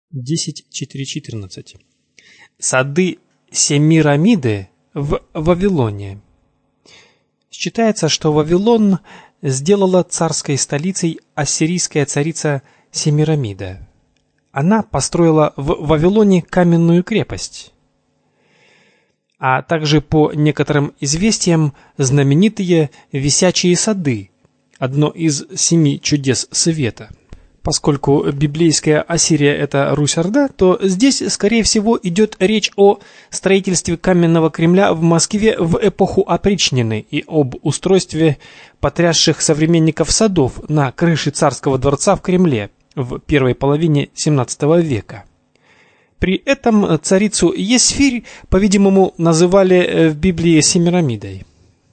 10.4.14. Сады Семирамиды в Вавилоне. Считается, что Вавилон сделала царской столицей ассирийская царица Семирамида. Она построила в Вавилоне каменную крепость, а также, по некоторым известиям, знаменитые висячие сады, одно из 7 чудес света. Поскольку библейская Ассирия – это Русь-Орда, то здесь, скорее всего, идет речь о строительстве каменного Кремля в Москве в эпоху опричнины и об устройстве потрясших современников садов на крыше царского дворца в Кремле в первой половине XVII века. При этом царицу Есфирь, по-видимому, называли в Библии Семирамидой.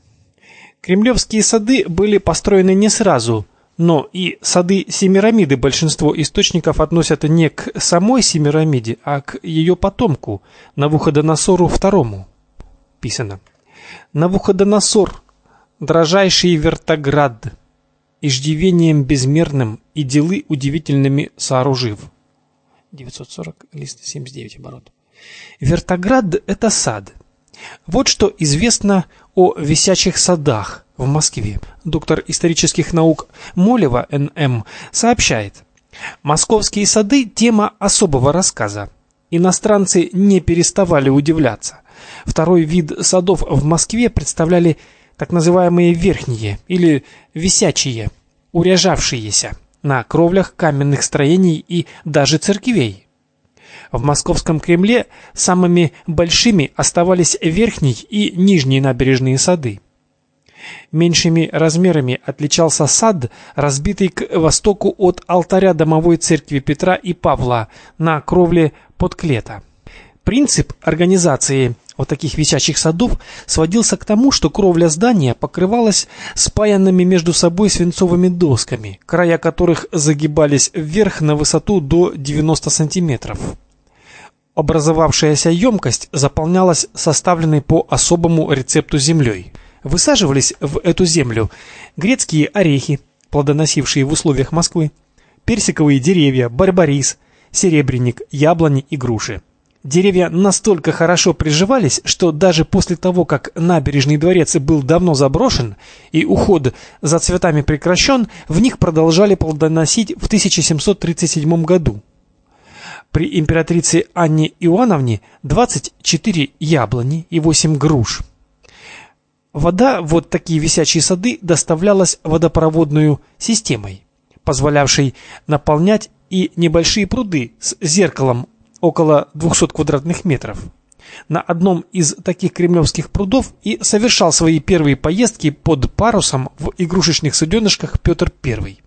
Кремлевские сады были построены не сразу, но и сады Семирамиды большинство источников относят не к самой Семирамиде, а к ее потомку, Навуходоносору II. Писано: «Навуходоносор, дрожайший вертоград, иждивением безмерным и делы удивительными сооружив». 940, лист 79 оборот. Вертоград – это сад. Вот что известно о висячих садах в Москве. Доктор исторических наук Молева Н.М. сообщает: московские сады – тема особого рассказа. Иностранцы не переставали удивляться. Второй вид садов в Москве представляли так называемые верхние или висячие, уряжавшиеся на кровлях каменных строений и даже церквей. В Московском Кремле самыми большими оставались верхний и нижние набережные сады. Меньшими размерами отличался сад, разбитый к востоку от алтаря домовой церкви Петра и Павла на кровле подклета. Принцип организации вот таких висячих садов сводился к тому, что кровля здания покрывалась спаянными между собой свинцовыми досками, края которых загибались вверх на высоту до 90 сантиметров. Образовавшаяся емкость заполнялась составленной по особому рецепту землей. Высаживались в эту землю грецкие орехи, плодоносившие в условиях Москвы, персиковые деревья, барбарис, серебряник, яблони и груши. Деревья настолько хорошо приживались, что даже после того, как набережный дворец был давно заброшен и уход за цветами прекращен, в них продолжали плодоносить в 1737 году. При императрице Анне Иоанновне 24 яблони и 8 груш. Вода в вот такие висячие сады доставлялась водопроводную системой, позволявшей наполнять и небольшие пруды с зеркалом около 200 квадратных метров. На одном из таких кремлевских прудов и совершал свои первые поездки под парусом в игрушечных суденышках Петр I.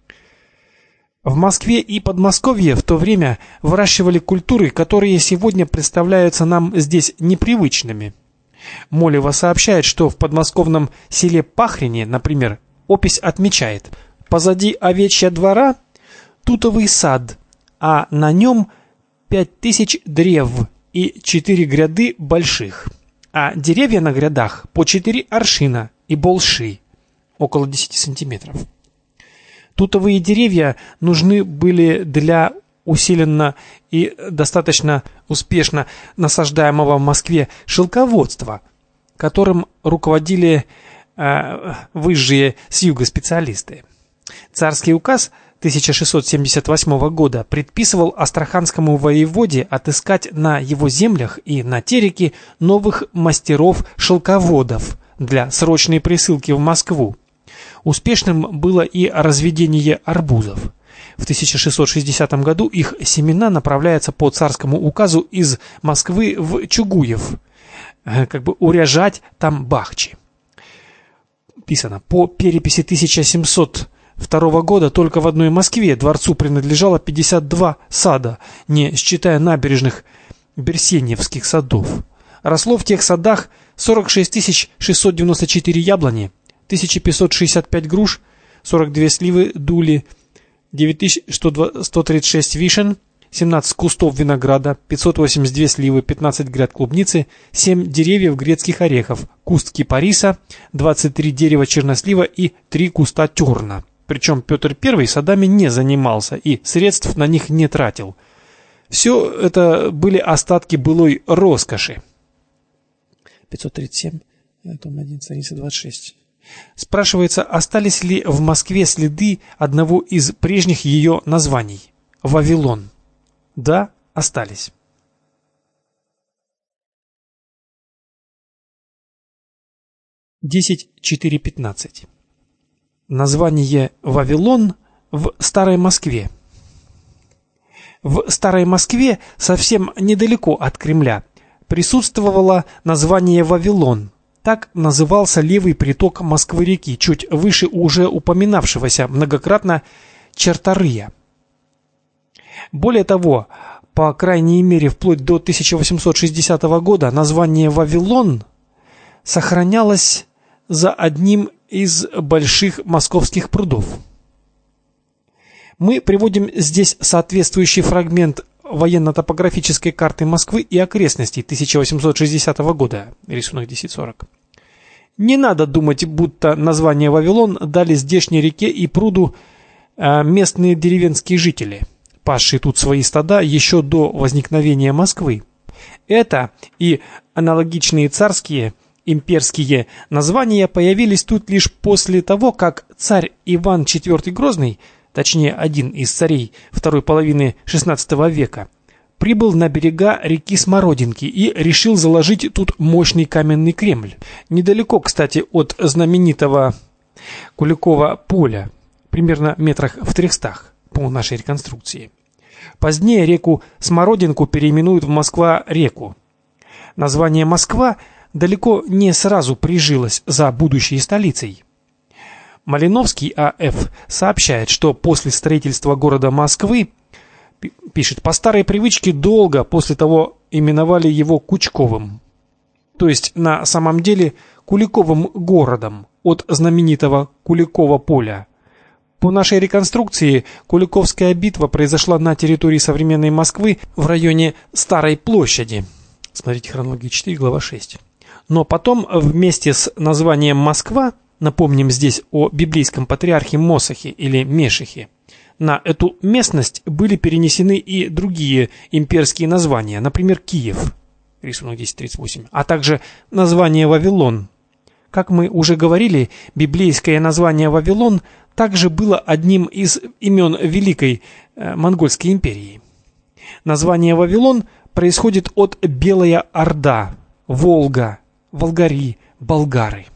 В Москве и Подмосковье в то время выращивали культуры, которые сегодня представляются нам здесь непривычными. Молева сообщает, что в подмосковном селе Пахрине, например, опись отмечает: позади овечья двора тутовый сад, а на нем 5000 древ и 4 гряды больших, а деревья на грядах по 4 аршина и больши, около 10 сантиметров. Тутовые деревья нужны были для усиленно и достаточно успешно насаждаемого в Москве шелководства, которым руководили высшие с юга специалисты. Царский указ 1678 года предписывал астраханскому воеводе отыскать на его землях и на Тереке новых мастеров-шелководов для срочной присылки в Москву. Успешным было и разведение арбузов. В 1660 году их семена направляются по царскому указу из Москвы в Чугуев, уряжать там бахчи. Писано: по переписи 1702 года только в одной Москве дворцу принадлежало 52 сада, не считая набережных Берсеньевских садов. Росло в тех садах 46 694 яблони, 1565 груш, 42 сливы дули, 9136 вишен, 17 кустов винограда, 582 сливы, 15 гряд клубницы, 7 деревьев грецких орехов, куст кипариса, 23 дерева чернослива и 3 куста терна. Причем Петр I садами не занимался и средств на них не тратил. Все это были остатки былой роскоши. 537, том 1, страница 26. Спрашивается, остались ли в Москве следы одного из прежних ее названий – Вавилон? Да, остались. Десять 4.15. Название Вавилон в Старой Москве. В Старой Москве, совсем недалеко от Кремля, присутствовало название Вавилон. Так назывался левый приток Москвы-реки, чуть выше уже упоминавшегося многократно Черторыя. Более того, по крайней мере вплоть до 1860 года название Вавилон сохранялось за одним из больших московских прудов. Мы приводим здесь соответствующий фрагмент военно-топографической карты Москвы и окрестностей 1860 года, рисунок 1040. Не надо думать, будто название Вавилон дали здешней реке и пруду местные деревенские жители, пасшие тут свои стада еще до возникновения Москвы. Это и аналогичные царские, имперские названия появились тут лишь после того, как царь Иван IV Грозный, точнее один из царей второй половины XVI века, прибыл на берега реки Смородинки и решил заложить тут мощный каменный Кремль. Недалеко, кстати, от знаменитого Куликова поля, примерно метрах в 300 по нашей реконструкции. Позднее реку Смородинку переименуют в Москва-реку. Название Москва далеко не сразу прижилось за будущей столицей. Малиновский А.Ф. сообщает, что после строительства города Москвы, пишет, по старой привычке долго после того именовали его Кучковым. То есть на самом деле Куликовым городом от знаменитого Куликова поля. По нашей реконструкции Куликовская битва произошла на территории современной Москвы в районе Старой площади. Смотрите хронология 4, глава 6. Но потом вместе с названием Москва, напомним здесь о библейском патриархе Мосахе или Мешихе, на эту местность были перенесены и другие имперские названия, например, Киев, рисунок 1038, а также название Вавилон. Как мы уже говорили, библейское название Вавилон также было одним из имен Великой Монгольской империи. Название Вавилон происходит от Белая Орда, Волга, Волгари, болгары.